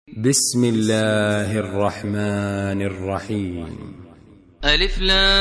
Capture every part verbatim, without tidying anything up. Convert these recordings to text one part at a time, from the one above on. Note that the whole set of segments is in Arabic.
بسم الله الرحمن الرحيم. ألف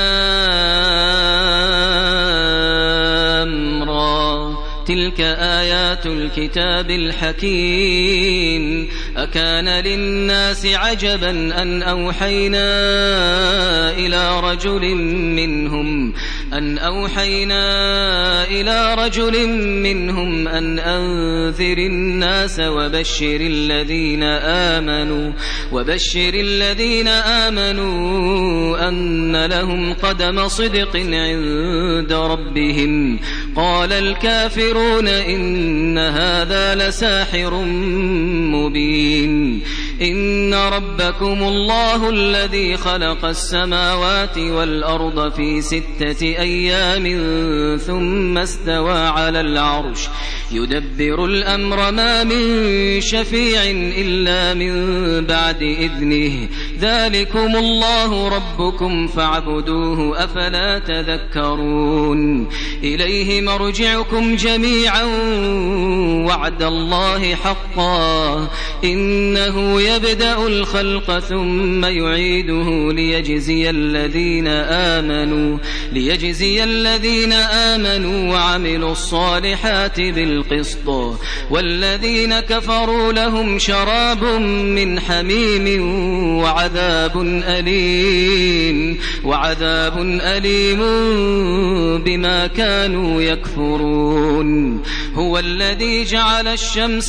لام را تلك آيات الكتاب الحكيم. أكان للناس عجبا أن أوحينا إلى رجل منهم أن أوحينا إلى رجل منهم أن أنذر الناس وبشر الذين آمنوا وبشر الذين آمنوا أن لهم قدم صدق عند ربهم. قال الكافرون إن هذا لساحر مبين. إن ربكم الله الذي خلق السماوات والأرض في ستة أيام ثم استوى على العرش يدبر الأمر ما من شفيع إلا من بعد إذنه. ذلكم الله ربكم فاعبدوه أفلا تذكرون. إليه مرجعكم جميعا وعد الله حقا إنه يبدأ الخلق ثم يعيده ليجزي الذين آمنوا ليجزي الذين آمنوا وعملوا الصالحات بالقسط والذين كفروا لهم شراب من حميم وعذاب أليم وعذاب أليم بما كانوا يكفرون. هو الذي جعل الشمس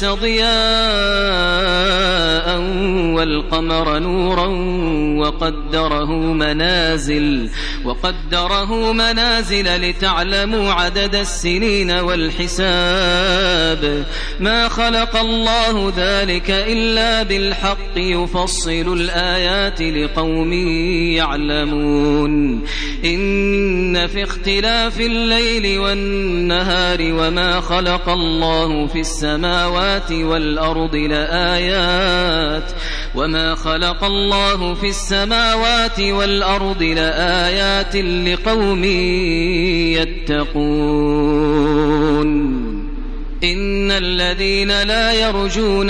ضياء والقمر نورا وقدره منازل وقدره منازل لتعلموا عدد السنين والحساب. ما خلق الله ذلك إلا بالحق يفصل الآيات لقوم يعلمون. إن في اختلاف الليل والنهار وما خلق الله في السماوات والأرض لآيات وما خلق الله في السماوات والأرض لآيات لقوم يتقون. إن الذين لا يرجون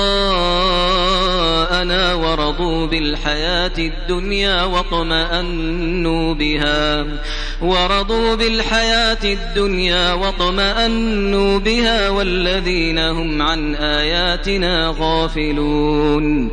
لقاءنا ورضوا بالحياة الدنيا واطمأنوا بها ورضوا بالحياة الدنيا واطمأنوا بها والذين هم عن آياتنا غافلون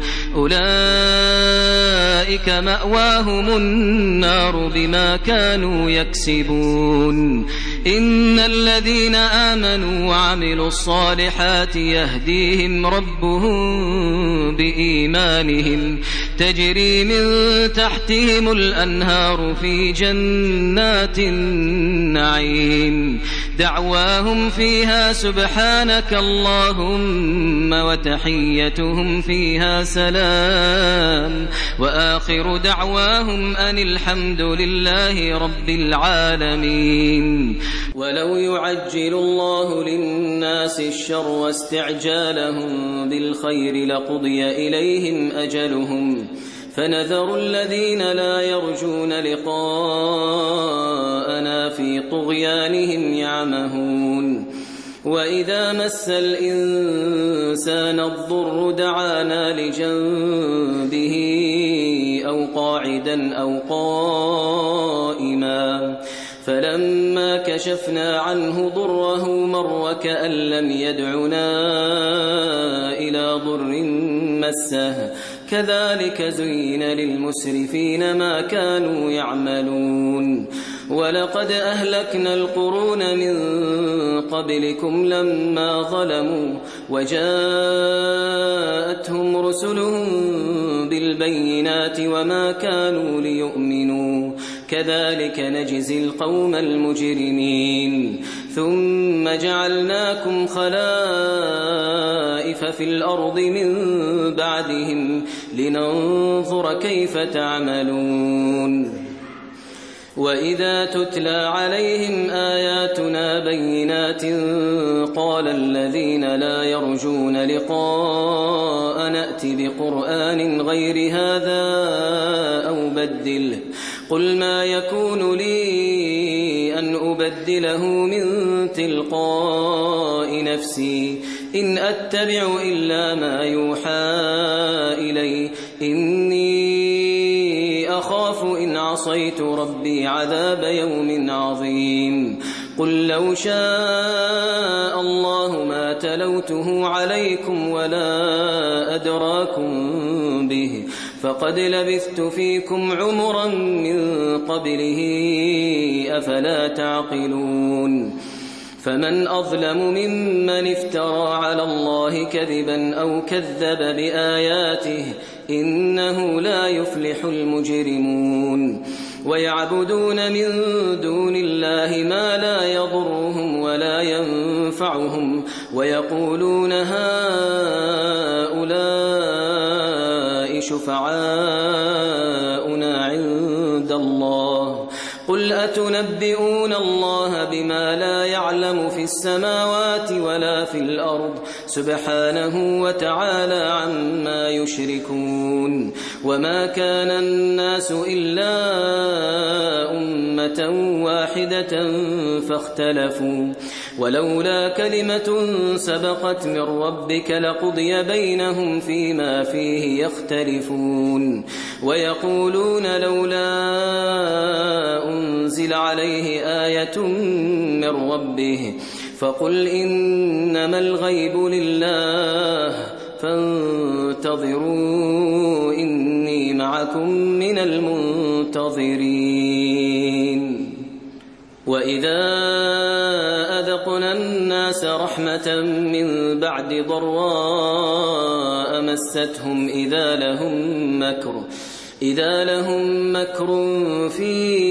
أولئك مأواهم النار بما كانوا يكسبون. إن الذين آمنوا وعملوا الصالحات يهديهم ربهم بإيمانهم تجري من تحتهم الأنهار في جنات النعيم. دعواهم فيها سبحانك اللهم وتحيتهم فيها سلام وآخر دعواهم أن الحمد لله رب العالمين. ولو يعجل الله للناس الشر واستعجالهم بالخير لقضي إليهم أجلهم فنذر الذين لا يرجون لقاءنا في طغيانهم يعمهون. وإذا مس الإنسان الضر دعانا لجنبه أو قاعدا أو قائما فلما كشفنا عنه ضره مر وكأن لم يدعنا إلى ضر مسه. كذلك زين للمسرفين ما كانوا يعملون. ولقد أهلكنا القرون من قبلكم لما ظلموا وجاءتهم رسلهم بالبينات وما كانوا ليؤمنوا كذلك نجزي القوم المجرمين. ثم جعلناكم خلائف في الأرض من بعدهم لننظر كيف تعملون. وإذا تتلى عليهم آياتنا بينات قال الذين لا يرجون لقاء نأتي بقرآن غير هذا أو بدله قل ما يكون لي أن أبدله من تلقاء نفسي إن أتبع إلا ما يوحى إليه إني أخاف إن عصيت ربي عذاب يوم عظيم قل لو شاء الله ما تلوته عليكم ولا أدراكم به فقد لبثت فيكم عمرا من قبله أفلا تعقلون فمن أظلم ممن افترى على الله كذبا أو كذب بآياته إنه لا يفلح المجرمون ويعبدون من دون الله ما لا يضرهم ولا ينفعهم ويقولون هؤلاء شفعاؤنا عند الله قل أتنبئون الله بما لا يعلم في السماوات ولا في الأرض سبحانه وتعالى عما يشركون وما كان الناس إلا أمة واحدة فاختلفوا ولولا كلمة سبقت من ربك لقضي بينهم فيما فيه يختلفون ويقولون لولا أنزل عليه آية من ربه فقل إنما الغيب لله فانتظروا إني معكم من المنتظرين وإذا أذقنا الناس رحمة من بعد ضراء مستهم إذا لهم مكر إذا لهم مكر في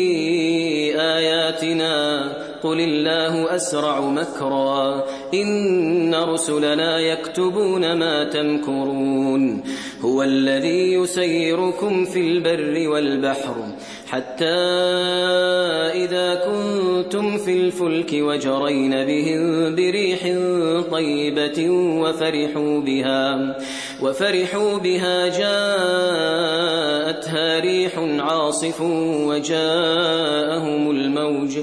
آياتنا قل الله أسرع مكرا إن رسلنا يكتبون ما تمكرون هو الذي يسيركم في البر والبحر حتى إذا كنتم في الفلك وجرين بهم بريح طيبة وفرحوا بها وفرحوا بها جاءتها ريح عاصف وجاءهم الموج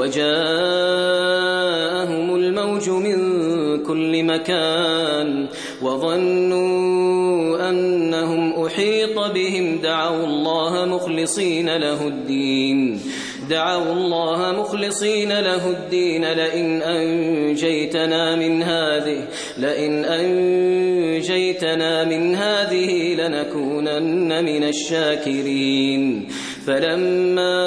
وجاءهم الموج من كل مكان وظنوا أنهم أحيط بهم دعوا الله مخلصين له الدين دعوا الله مخلصين له الدين لئن أنجيتنا من هذه لئن أنجيتنا من هذه لنكونن من الشاكرين فلما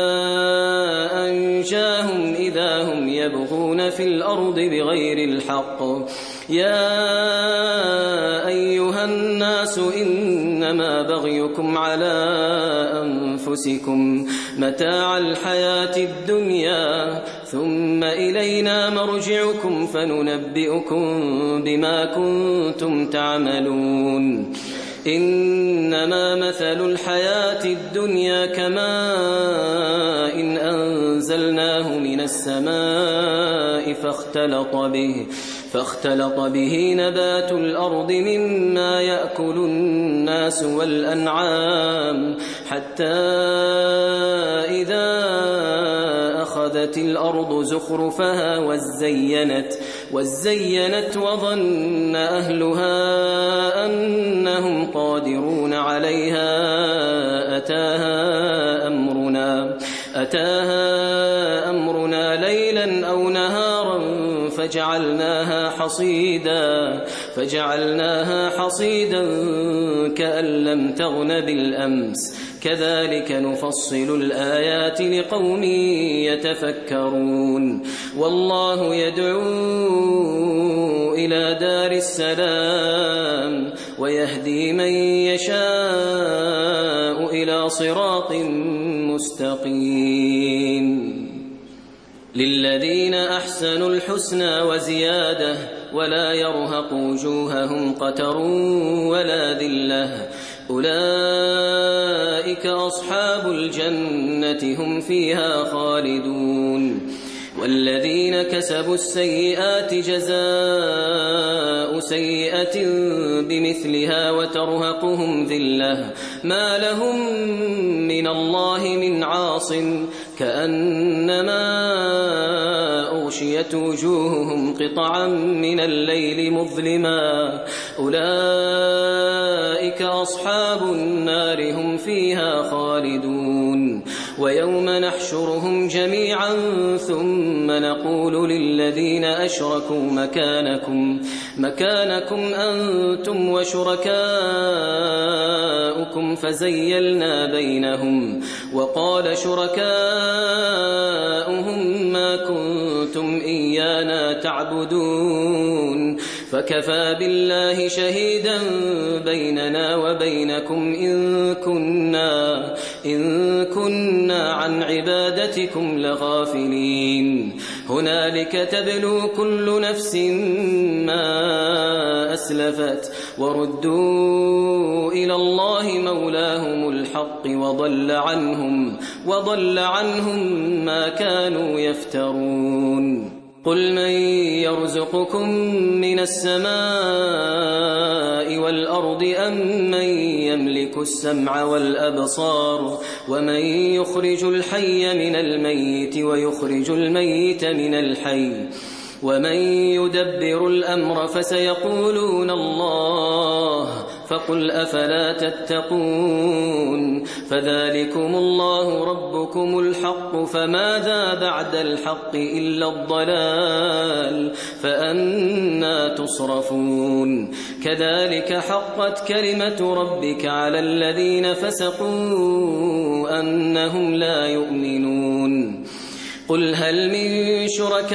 أنجاهم إذا هم يبغون في الأرض بغير الحق يا أيها الناس إنما بغيكم على أنفسكم متاع الحياة الدنيا ثم إلينا مرجعكم فننبئكم بما كنتم تعملون إنما مثل الحياة الدنيا كماء إن أنزلناه من السماء فاختلط به فاختلط به نبات الأرض مما يأكل الناس والأنعام حتى إذا أخذت الأرض زخرفها وزينت وزينت وظن أهلها أنهم قادرون عليها أتاها أمرنا أتاها أمرنا ليلا أو نهارا فجعلناها حصيدا فجعلناها حصيدا كأن لم تغن بالأمس كذلك نفصل الآيات لقوم يتفكرون والله يدعو إلى دار السلام ويهدي من يشاء إلى صراط مستقيم للذين أحسنوا الحسنى وزيادة ولا يرهق وجوههم قتر ولا ذلة أولئك أصحاب الجنة هم فيها خالدون والذين كسبوا السيئات جزاء سيئة بمثلها وترهقهم ذلة ما لهم من الله من عاصم كأنما أغشيت وجوههم قطعا من الليل مظلما أولئك أصحاب النار هم فيها خالدون ويوم نحشرهم جميعا ثم نقول للذين أشركوا مكانكم مكانكم أنتم وشركاؤكم فزيلنا بينهم وقال شركاؤهم ما كنتم إيانا تعبدون فكفى بالله شهيدا بيننا وبينكم إن كنا, إن كنا عن عبادتكم لغافلين هنالك تبلو كل نفس ما أسلفت وردوا إلى الله مولاهم الحق وضل عنهم, وضل عنهم ما كانوا يفترون قل من يرزقكم من السماء والأرض أم من يملك السمع والأبصار ومن يخرج الحي من الميت ويخرج الميت من الحي ومن يدبر الأمر فسيقولون الله فقل أفلا تتقون فذلكم الله ربكم الحق فماذا بعد الحق إلا الضلال فأنى تصرفون كذلك حقت كلمة ربك على الذين فسقوا أنهم لا يؤمنون قل هل من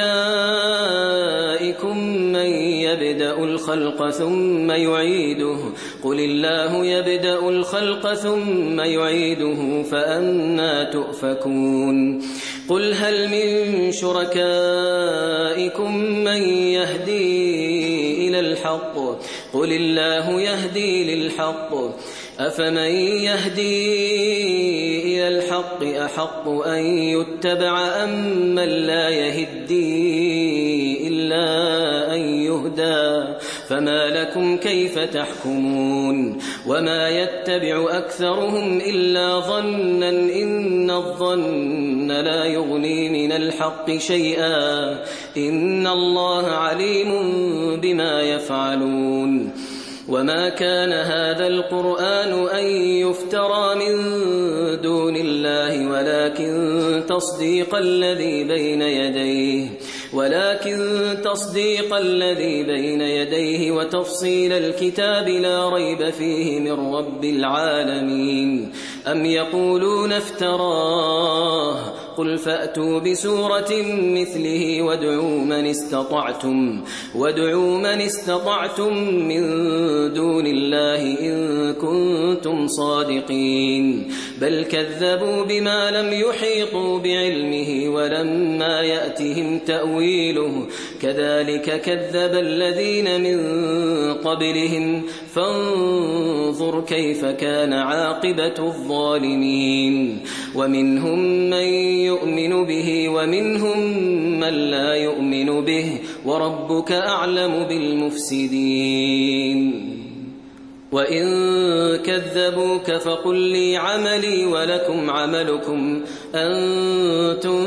شركائكم من يبدأ الخلق ثم يعيده قل الله يبدأ الخلق ثم يعيده فأنى تؤفكون قل هل من شركائكم من يهدي إلى الحق قل الله يهدي للحق أفمن يهدي إلى الحق أحق أن يتبع أم من لا يهدي إلا أن يهدى فما لكم كيف تحكمون وما يتبع أكثرهم إلا ظنا إن الظن لا يغني من الحق شيئا إن الله عليم بما يفعلون وما كان هذا القرآن أن يفترى من دون الله ولكن تصديق الذي بين يديه ولكن تصديق الذي بين يديه وتفصيل الكتاب لا ريب فيه من رب العالمين أم يقولون افتراه قل فأتوا بسورة مثله وادعوا من استطعتم وادعوا من استطعتم من دون الله إن كنتم صادقين بل كذبوا بما لم يحيطوا بعلمه ولما يأتهم تأويله كذلك كذب الذين من قبلهم فانظر كيف كان عاقبة الظالمين ومنهم من يؤمن به ومنهم من لا يؤمن به وربك أعلم بالمفسدين وإن كذبوك فقل لي عملي ولكم عملكم أنتم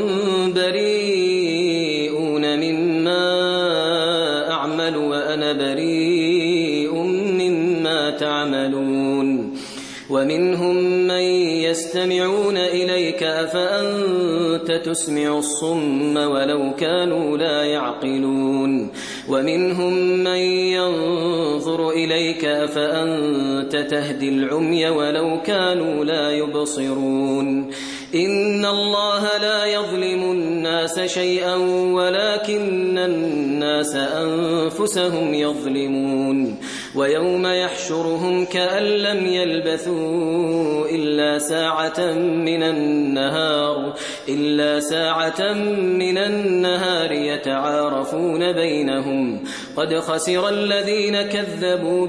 بريئون مما أعمل وأنا بريء مما تعملون ومنهم من يستمعون إليك أفأنت تسمع الصم ولو كانوا لا يعقلون ومنهم من ينظر إليك أفأنت تهدي العمي ولو كانوا لا يبصرون إن الله لا يظلم الناس شيئا ولكن الناس أنفسهم يظلمون ويوم يحشرهم كأن لم يلبثوا إلا ساعة من النهار إلا ساعة من النهار يتعارفون بينهم قد خسر الذين كذبوا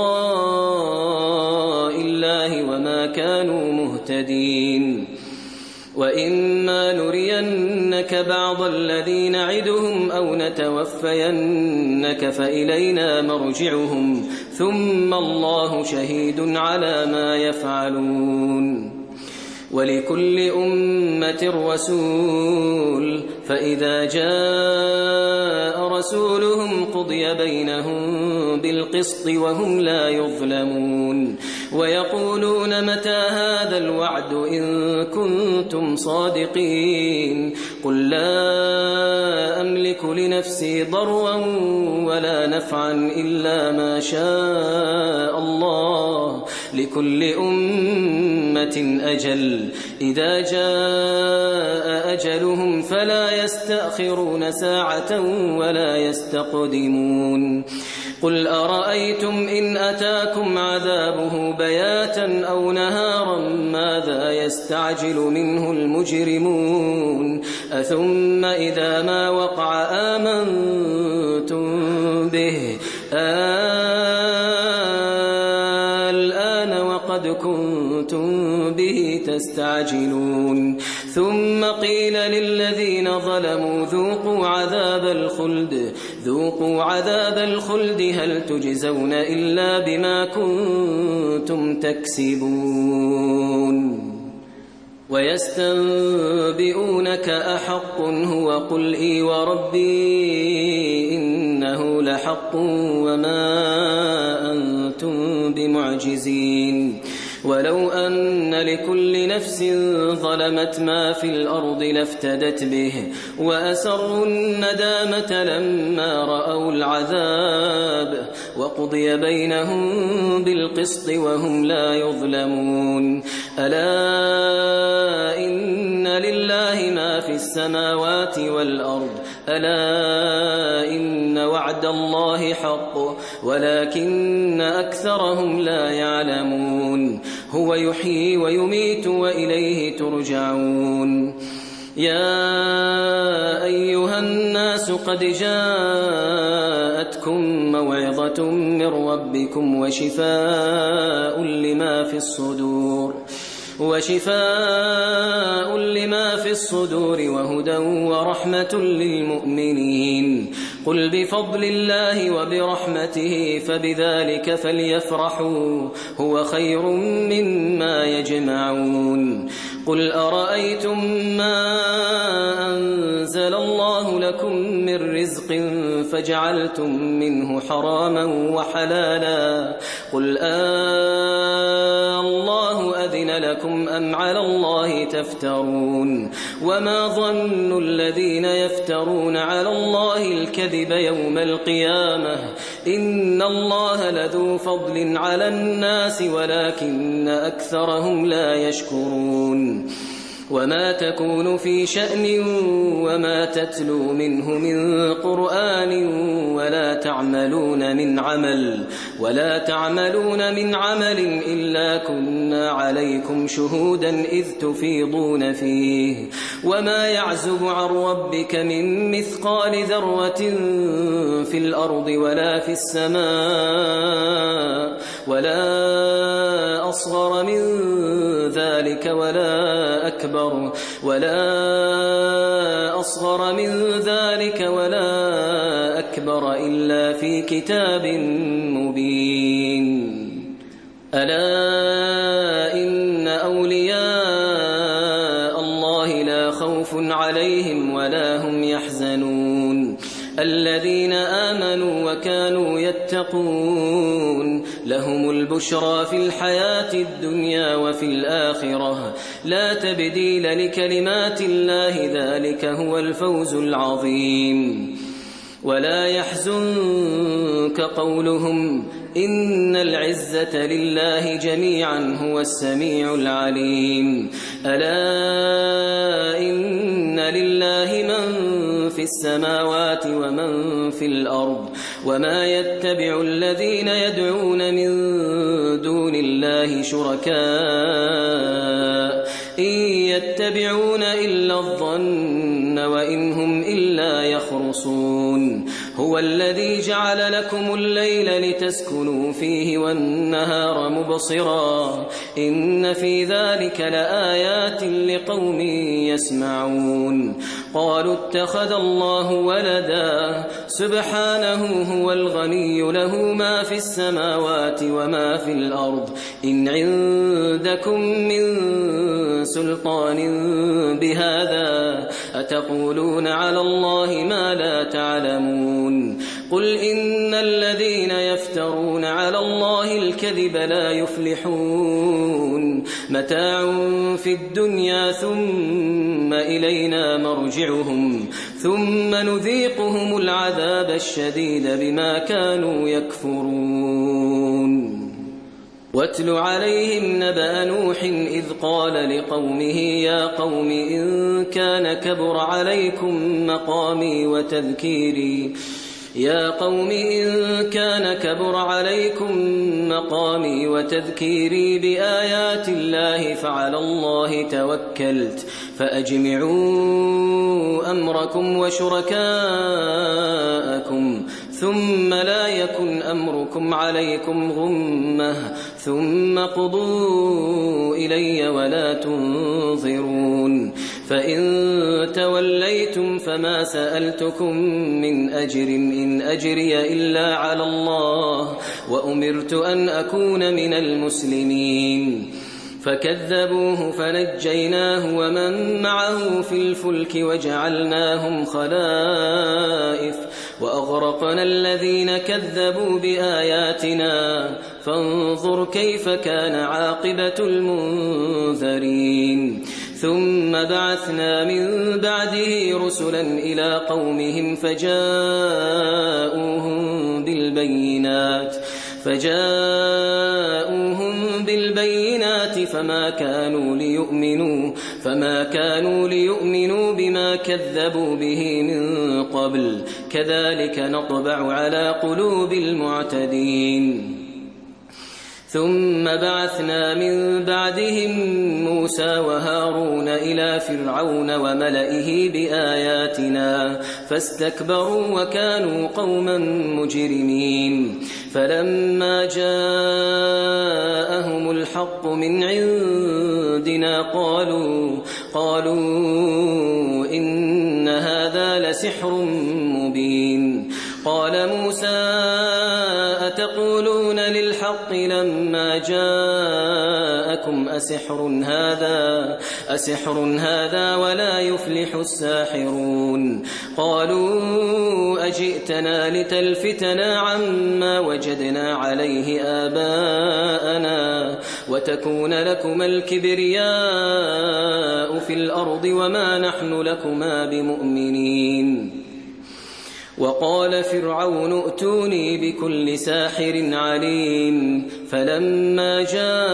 بلقاء الله وما كانوا مهتدين وإما نرينك بعض الذي نعدهم أو نتوفينك فإلينا مرجعهم ثم الله شهيد على ما يفعلون ولكل أمة رسول فإذا جاء رسولهم قضي بينهم بالقسط وهم لا يظلمون ويقولون متى هذا الوعد إن كنتم صادقين قل لا أملك لنفسي ضرا ولا نفعا إلا ما شاء الله لكل أمة أجل إذا جاء أجلهم فلا يستأخرون ساعة ولا يستقدمون قل أرأيتم إن أتاكم عذابه بياتا أو نهارا ماذا يستعجل منه المجرمون أثم إذا ما وقع آمنتم به الآن وقد كنتم به تستعجلون ثم قيل للذين ظلموا ذوقوا عذاب الخلد ذوقوا عذاب الخلد هل تجزون إلا بما كنتم تكسبون ويستنبئونك أحق هو قل إي وربي إنه لحق وما أنتم بمعجزين ولو أن لكل نفس ظلمت ما في الأرض لافتدت به وأسروا الندامة لما رأوا العذاب وقضي بينهم بالقسط وهم لا يظلمون ألا إن لله ما في السماوات والأرض ألا إن وعد الله حق ولكن أكثرهم لا يعلمون هو يحيي ويميت وإليه ترجعون يا أيها الناس قد جاءتكم موعظة من ربكم وشفاء لما في الصدور وشفاء لما في الصدور وهدى ورحمة للمؤمنين قل بفضل الله وبرحمته فبذلك فليفرحوا هو خير مما يجمعون قل أرأيتم ما أنزل الله لكم من رزق فجعلتم منه حراما وحلالا قل آه الله أذن لكم أم على الله تفترون وما ظن الذين يفترون على الله الكذب يوم القيامة إن الله لذو فضل على الناس ولكن أكثرهم لا يشكرون وما تكون في شأن وما تتلو منه من قرآن ولا تعملون من عمل ولا تعملون من عمل إلا كنا عليكم شهودا إذ تفيضون فيه وما يعزب عن ربك من مثقال ذرة في الأرض ولا في السماء ولا أصغر من ذلك ولا أكبر ولا أصغر من ذلك ولا أكبر إلا في كتاب مبين ألا إن أولياء الله لا خوف عليهم ولا هم يحزنون الذين آمنوا وكانوا يتقون لهم البشرى في الحياة الدنيا وفي الآخرة لا تبديل لكلمات الله ذلك هو الفوز العظيم ولا يحزنك قولهم إن العزة لله جميعا هو السميع العليم ألا إن لله من في السماوات ومن في الأرض وما يتبع الذين يدعون من دون الله شركاء إن يتبعون إلا الظن وإن هم إلا يخرصون هو الذي جعل لكم الليل لتسكنوا فيه والنهار مبصرا إن في ذلك لآيات لقوم يسمعون قالوا اتخذ الله ولدا سبحانه هو الغني له ما في السماوات وما في الأرض إن عندكم من سلطان بهذا أتقولون على الله ما لا تعلمون قل إن الذين يفترون على الله الكذب لا يفلحون متاع في الدنيا ثم إلينا مرجعهم ثم نذيقهم العذاب الشديد بما كانوا يكفرون واتل عليهم نبأ نوح إذ قال لقومه يا قوم إن كان كبر عليكم مقامي وتذكيري يا قوم إن كان كبر عليكم مقامي وتذكيري بآيات الله فعلى الله توكلت فأجمعوا أمركم وشركاءكم ثم لا يكن أمركم عليكم غمة ثم قضوا إلي ولا تنظرون فإن توليتم فما سألتكم من أجر إن أجري إلا على الله وأمرت أن أكون من المسلمين فكذبوه فنجيناه ومن معه في الفلك وجعلناهم خلائف وأغرقنا الذين كذبوا بآياتنا فانظر كيف كان عاقبة المنذرين ثم بعثنا من بعده رسلا إلى قومهم فجاءوهم بالبينات فجاءوهم بالبينات فما كانوا ليؤمنوا فما كانوا ليؤمنوا بما كذبوا به من قبل كذلك نطبع على قلوب المعتدين ثم بعثنا من بعدهم موسى وهارون إلى فرعون وملئه بآياتنا فاستكبروا وكانوا قوما مجرمين فلما جاءهم الحق من عندنا قالوا قالوا إن هذا لسحر مبين قال موسى أتقولون للحق لما جاءكم أسحر هذا أسحر هذا ولا يفلح الساحرون قالوا أجئتنا لتلفتنا عما وجدنا عليه آباءنا وتكون لكما الكبرياء في الأرض وما نحن لكما بمؤمنين وقال فرعون ائتوني بكل ساحر عليم فلما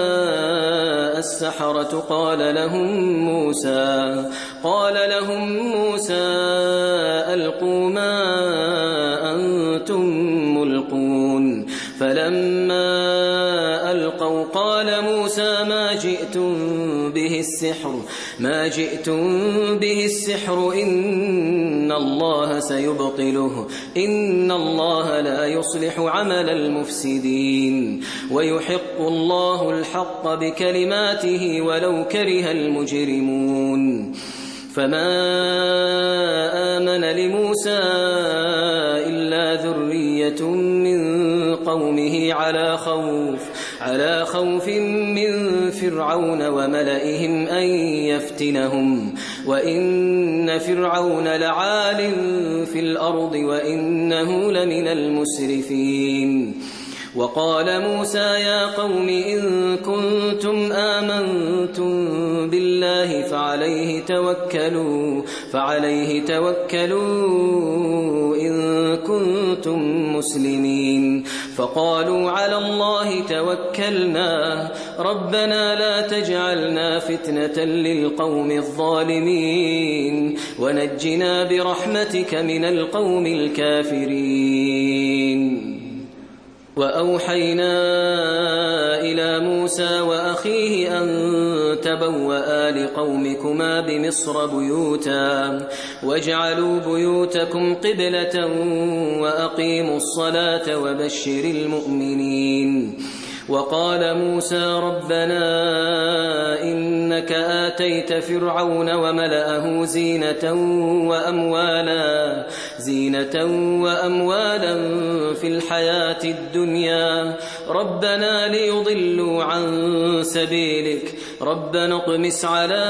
جاء السحرة قال لهم موسى قال لهم موسى ألقوا ما أنتم ملقون فلما ألقوا قال موسى ما جئتم به السحر ما جئتم به السحر إن الله سيبطله إن الله لا يصلح عمل المفسدين ويحق الله الحق بكلماته ولو كره المجرمون فما آمن لموسى إلا ذرية من قومه على خوف على خوف من فرعون وملئهم أن يفتنهم وإن فرعون لعال في الأرض وإنه لمن المسرفين وقال موسى يا قوم إن كنتم آمنتم بالله فعليه توكلوا فعليه توكلوا إن كنتم مسلمين فقالوا على الله توكلنا ربنا لا تجعلنا فتنة للقوم الظالمين ونجنا برحمتك من القوم الكافرين وأوحينا إلى موسى وأخيه أن تبوأ لقومكما بمصر بيوتا واجعلوا بيوتكم قبلة وأقيموا الصلاة وبشر المؤمنين وقال موسى ربنا إنك آتيت فرعون وملأه زينة وأموالا زينة وأموالا في الحياة الدنيا ربنا ليضلوا عن سبيلك ربنا اطمس على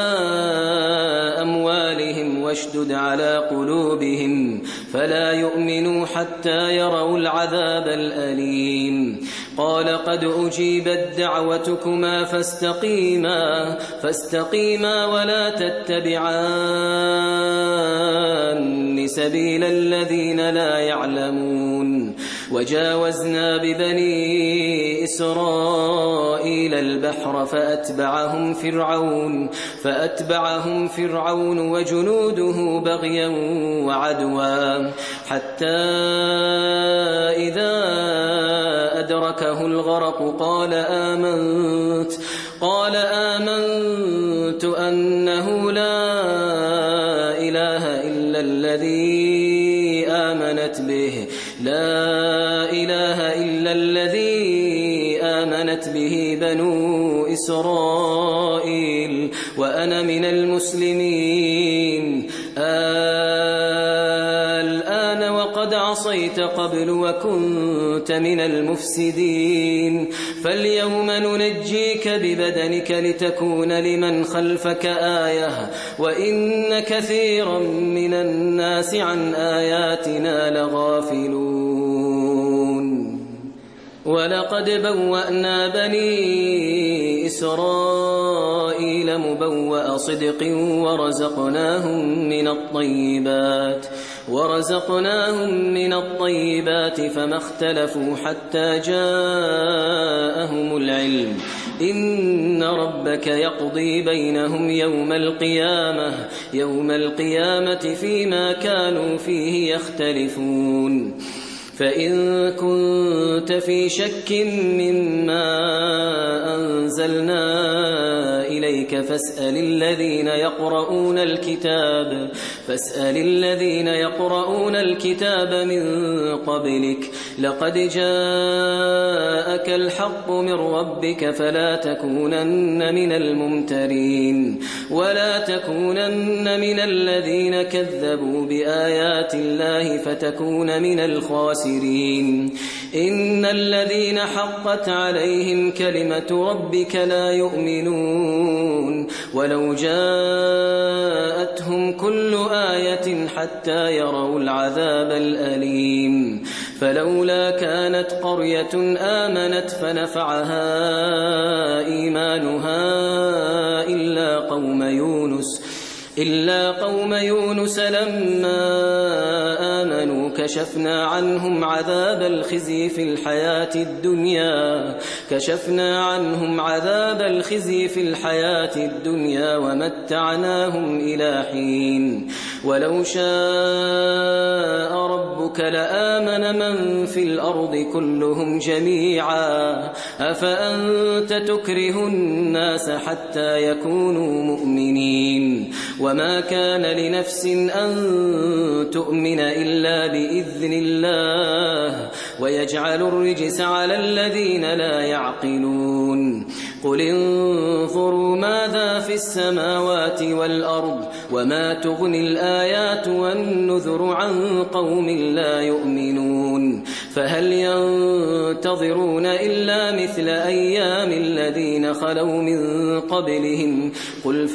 أموالهم واشدد على قلوبهم فلا يؤمنوا حتى يروا العذاب الأليم قال قد أجيبت دعوتكما فاستقيما فاستقيما ولا تتبعان سبيل الذين لا يعلمون وجاوزنا ببني إسرائيل البحر فأتبعهم فرعون فأتبعهم فرعون وجنوده بغيا وعدوا حتى إذا أدركه الغرق قال آمنت قال آمنت أنه لا إله إلا الذي آمنت به لا إله إلا الذي آمنت به بنو إسرائيل وأنا من المسلمين الآن وقد عصيت قبل وكنت من المفسدين فاليوم ننجيك ببدنك لتكون لمن خلفك آية وإن كثيرا من الناس عن آياتنا لغافلون ولقد بوأنا بني إسرائيل مبوأ صدق ورزقناهم من الطيبات ورزقناهم من الطيبات فما اختلفوا حتى جاءهم العلم إن ربك يقضي بينهم يوم القيامة يوم القيامة فيما كانوا فيه يختلفون فإن كنت في شك مما أنزلنا إليك فاسأل الذين يقرؤون الكتاب فاسأل الذين يقرؤون الكتاب من قبلك لقد جاءك الحق من ربك فلا تكونن من الممترين ولا تكونن من الذين كذبوا بآيات الله فتكون من الخاسرين إن الذين حقت عليهم كلمة ربك لا يؤمنون ولو جاءتهم كل آية حتى يروا العذاب الأليم فلولا كانت قرية آمنت فنفعها إيمانها إلا قوم يونس إلا قوم يونس لما آمنوا كشفنا عنهم عذاب الخزي في الحياة الدنيا كشفنا عنهم عذاب الخزي في الحياة الدنيا ومتعناهم إلى حين ولو شاء ربك لآمن من في الأرض كلهم جميعا أفأنت تكره الناس حتى يكونوا مؤمنين وما كان لنفس أن تؤمن إلا بإذن الله ويجعل الرجس على الذين لا يعقلون قل انظروا ماذا في السماوات والأرض وما تغني الآيات والنذر عن قوم لا يؤمنون فهل ينتظرون إلا مثل أيام الذين خلوا من قبلهم قل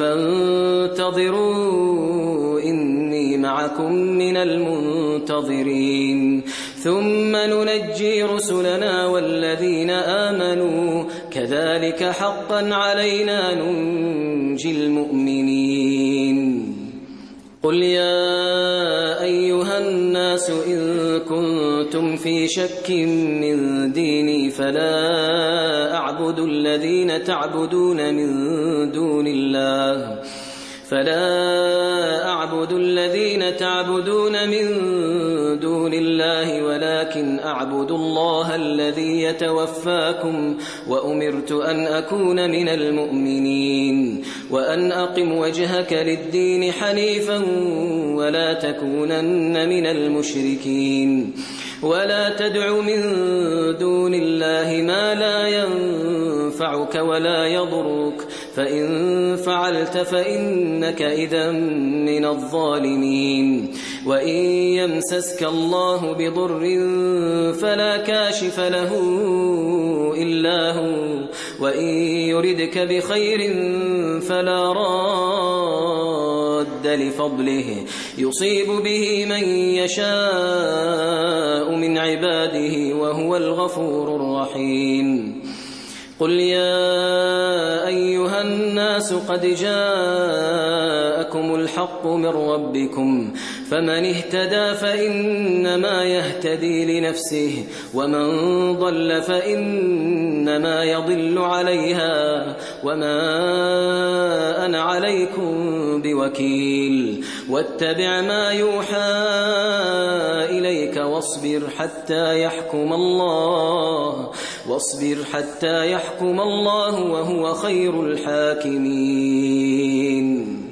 فانتظروا إني معكم من المنتظرين ثم ننجي رسلنا والذين آمنوا كذلك حقا علينا ننجي المؤمنين قل يا أيها الناس إن كنتم في شك من ديني فلا أعبد الذين تعبدون من دون الله فلا أعبد الذين تعبدون من دون الله ولكن أعبد الله الذي يتوفاكم وأمرت أن أكون من المؤمنين وأن أقم وجهك للدين حنيفا ولا تكونن من المشركين ولا تدع من دون الله ما لا ينفعك ولا يضرك فإن فعلت فإنك إذا من الظالمين وإن يمسسك الله بضر فلا كاشف له إلا هو وإن يردك بخير فلا راد لفضله يصيب به من يشاء من عباده وهو الغفور الرحيم قل يا أيها الناس قد جاءكم الحق من ربكم فمن اهتدى فإنما يهتدي لنفسه ومن ضل فإنما يضل عليها وما أنا عليكم بوكيل واتبع ما يوحى إليك واصبر حتى يحكم الله واصبر حتى يحكم الله وهو خير الحاكمين